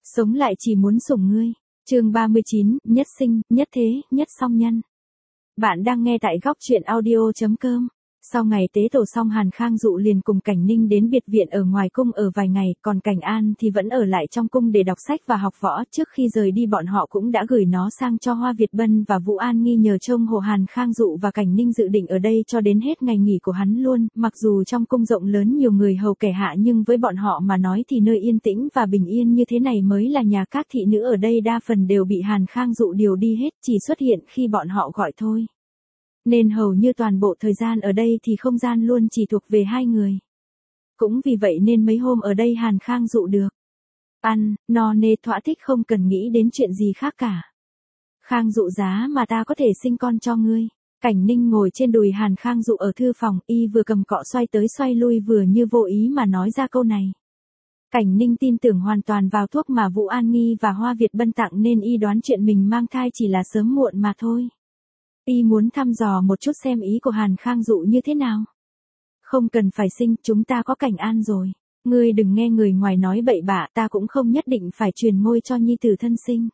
Sống lại chỉ muốn sủng ngươi. Chương 39, nhất sinh, nhất thế, nhất song nhân. Bạn đang nghe tại góc truyện audio.com. Sau ngày tế tổ xong, Hàn Khang Dụ liền cùng Cảnh Ninh đến biệt viện ở ngoài cung ở vài ngày, còn Cảnh An thì vẫn ở lại trong cung để đọc sách và học võ. Trước khi rời đi, bọn họ cũng đã gửi nó sang cho Hoa Việt Bân và Vũ An Nghi nhờ trông hộ Hàn Khang Dụ và Cảnh Ninh dự định ở đây cho đến hết ngày nghỉ của hắn luôn. Mặc dù trong cung rộng lớn nhiều người hầu kẻ hạ, nhưng với bọn họ mà nói thì nơi yên tĩnh và bình yên như thế này mới là nhà. Các thị nữ ở đây đa phần đều bị Hàn Khang Dụ điều đi hết, chỉ xuất hiện khi bọn họ gọi thôi. Nên hầu như toàn bộ thời gian ở đây thì không gian luôn chỉ thuộc về hai người. Cũng vì vậy nên mấy hôm ở đây Hàn Khang Dụ được ăn, no nê thỏa thích, không cần nghĩ đến chuyện gì khác cả. Khang Dụ, giá mà ta có thể sinh con cho ngươi. Cảnh Ninh ngồi trên đùi Hàn Khang Dụ ở thư phòng, y vừa cầm cọ xoay tới xoay lui, vừa như vô ý mà nói ra câu này. Cảnh Ninh tin tưởng hoàn toàn vào thuốc mà Vũ An Nghi và Hoa Việt Bân tặng, nên y đoán chuyện mình mang thai chỉ là sớm muộn mà thôi. Y muốn thăm dò một chút xem ý của Hàn Khang Dụ như thế nào. Không cần phải sinh, chúng ta có Cảnh An rồi. Ngươi đừng nghe người ngoài nói bậy bạ, ta cũng không nhất định phải truyền ngôi cho nhi tử thân sinh.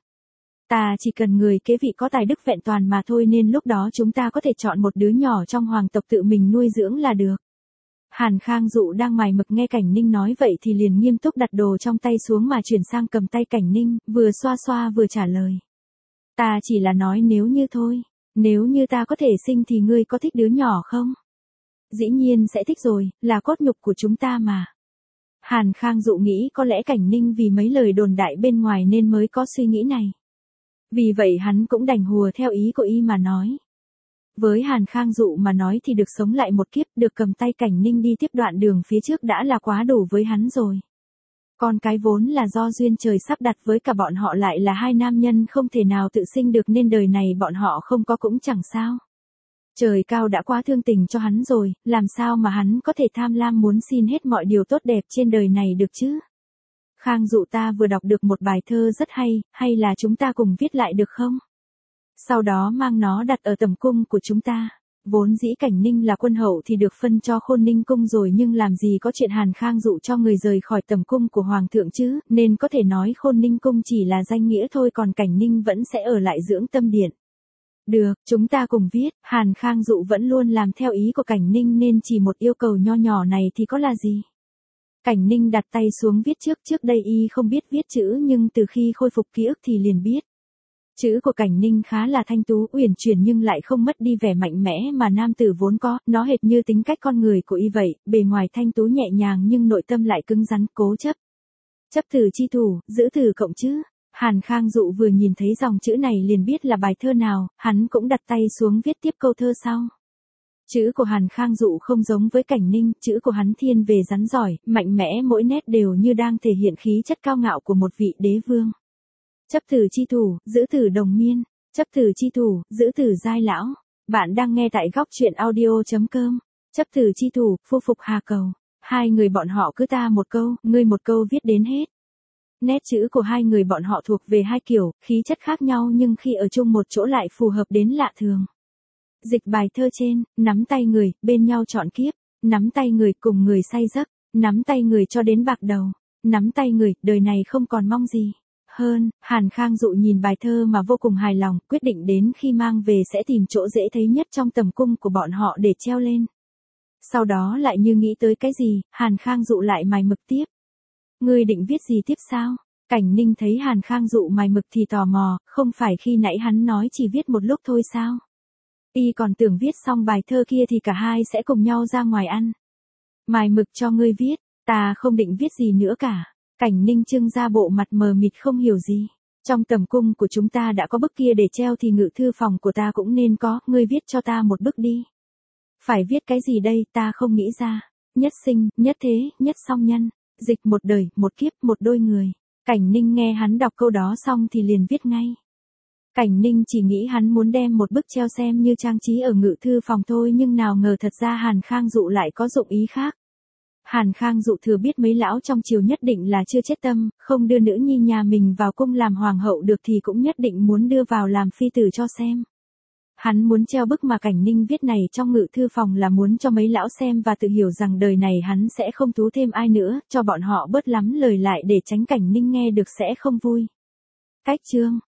Ta chỉ cần người kế vị có tài đức vẹn toàn mà thôi, nên lúc đó chúng ta có thể chọn một đứa nhỏ trong hoàng tộc tự mình nuôi dưỡng là được. Hàn Khang Dụ đang mải mực nghe Cảnh Ninh nói vậy thì liền nghiêm túc đặt đồ trong tay xuống mà chuyển sang cầm tay Cảnh Ninh, vừa xoa xoa vừa trả lời. Ta chỉ là nói nếu như thôi. Nếu như ta có thể sinh thì ngươi có thích đứa nhỏ không? Dĩ nhiên sẽ thích rồi, là cốt nhục của chúng ta mà. Hàn Khang Dụ nghĩ có lẽ Cảnh Ninh vì mấy lời đồn đại bên ngoài nên mới có suy nghĩ này. Vì vậy hắn cũng đành hùa theo ý của y mà nói. Với Hàn Khang Dụ mà nói thì được sống lại một kiếp, được cầm tay Cảnh Ninh đi tiếp đoạn đường phía trước đã là quá đủ với hắn rồi. Con cái vốn là do duyên trời sắp đặt, với cả bọn họ lại là hai nam nhân không thể nào tự sinh được, nên đời này bọn họ không có cũng chẳng sao. Trời cao đã quá thương tình cho hắn rồi, làm sao mà hắn có thể tham lam muốn xin hết mọi điều tốt đẹp trên đời này được chứ? Khang Dụ, ta vừa đọc được một bài thơ rất hay là chúng ta cùng viết lại được không? Sau đó mang nó đặt ở tầm cung của chúng ta. Vốn dĩ Cảnh Ninh là quân hậu thì được phân cho Khôn Ninh cung rồi, nhưng làm gì có chuyện Hàn Khang Dụ cho người rời khỏi tầm cung của hoàng thượng chứ, nên có thể nói Khôn Ninh cung chỉ là danh nghĩa thôi, còn Cảnh Ninh vẫn sẽ ở lại dưỡng tâm điện. Được, chúng ta cùng viết. Hàn Khang Dụ vẫn luôn làm theo ý của Cảnh Ninh, nên chỉ một yêu cầu nho nhỏ này thì có là gì. Cảnh Ninh đặt tay xuống viết trước đây y không biết viết chữ, nhưng từ khi khôi phục ký ức thì liền biết. Chữ của Cảnh Ninh khá là thanh tú, uyển chuyển, nhưng lại không mất đi vẻ mạnh mẽ mà nam tử vốn có, nó hệt như tính cách con người của y vậy, bề ngoài thanh tú nhẹ nhàng nhưng nội tâm lại cứng rắn, cố chấp. Chấp tử chi thủ, giữ tử cộng chữ. Hàn Khang Dụ vừa nhìn thấy dòng chữ này liền biết là bài thơ nào, hắn cũng đặt tay xuống viết tiếp câu thơ sau. Chữ của Hàn Khang Dụ không giống với Cảnh Ninh, chữ của hắn thiên về rắn giỏi, mạnh mẽ, mỗi nét đều như đang thể hiện khí chất cao ngạo của một vị đế vương. Chấp tử chi thủ, giữ tử đồng miên. Chấp tử chi thủ, giữ tử giai lão. Bạn đang nghe tại góc truyện audio.com. Chấp tử chi thủ, phu phục hà cầu. Hai người bọn họ cứ ta một câu, ngươi một câu viết đến hết. Nét chữ của hai người bọn họ thuộc về hai kiểu, khí chất khác nhau, nhưng khi ở chung một chỗ lại phù hợp đến lạ thường. Dịch bài thơ trên, nắm tay người, bên nhau trọn kiếp. Nắm tay người, cùng người say giấc. Nắm tay người cho đến bạc đầu. Nắm tay người, đời này không còn mong gì hơn. Hàn Khang Dụ nhìn bài thơ mà vô cùng hài lòng, quyết định đến khi mang về sẽ tìm chỗ dễ thấy nhất trong tầm cung của bọn họ để treo lên. Sau đó lại như nghĩ tới cái gì, Hàn Khang Dụ lại mài mực tiếp. Ngươi định viết gì tiếp sao? Cảnh Ninh thấy Hàn Khang Dụ mài mực thì tò mò, không phải khi nãy hắn nói chỉ viết một lúc thôi sao? Y còn tưởng viết xong bài thơ kia thì cả hai sẽ cùng nhau ra ngoài ăn. Mài mực cho ngươi viết, ta không định viết gì nữa cả. Cảnh Ninh trưng ra bộ mặt mờ mịt không hiểu gì. Trong tầm cung của chúng ta đã có bức kia để treo thì ngự thư phòng của ta cũng nên có, ngươi viết cho ta một bức đi. Phải viết cái gì đây, ta không nghĩ ra. Nhất sinh, nhất thế, nhất song nhân. Dịch một đời, một kiếp, một đôi người. Cảnh Ninh nghe hắn đọc câu đó xong thì liền viết ngay. Cảnh Ninh chỉ nghĩ hắn muốn đem một bức treo xem như trang trí ở ngự thư phòng thôi, nhưng nào ngờ thật ra Hàn Khang Dụ lại có dụng ý khác. Hàn Khang Dụ thừa biết mấy lão trong triều nhất định là chưa chết tâm, không đưa nữ nhi nhà mình vào cung làm hoàng hậu được thì cũng nhất định muốn đưa vào làm phi tử cho xem. Hắn muốn treo bức mà Cảnh Ninh viết này trong ngự thư phòng là muốn cho mấy lão xem và tự hiểu rằng đời này hắn sẽ không tú thêm ai nữa, cho bọn họ bớt lắm lời lại để tránh Cảnh Ninh nghe được sẽ không vui. Cách chương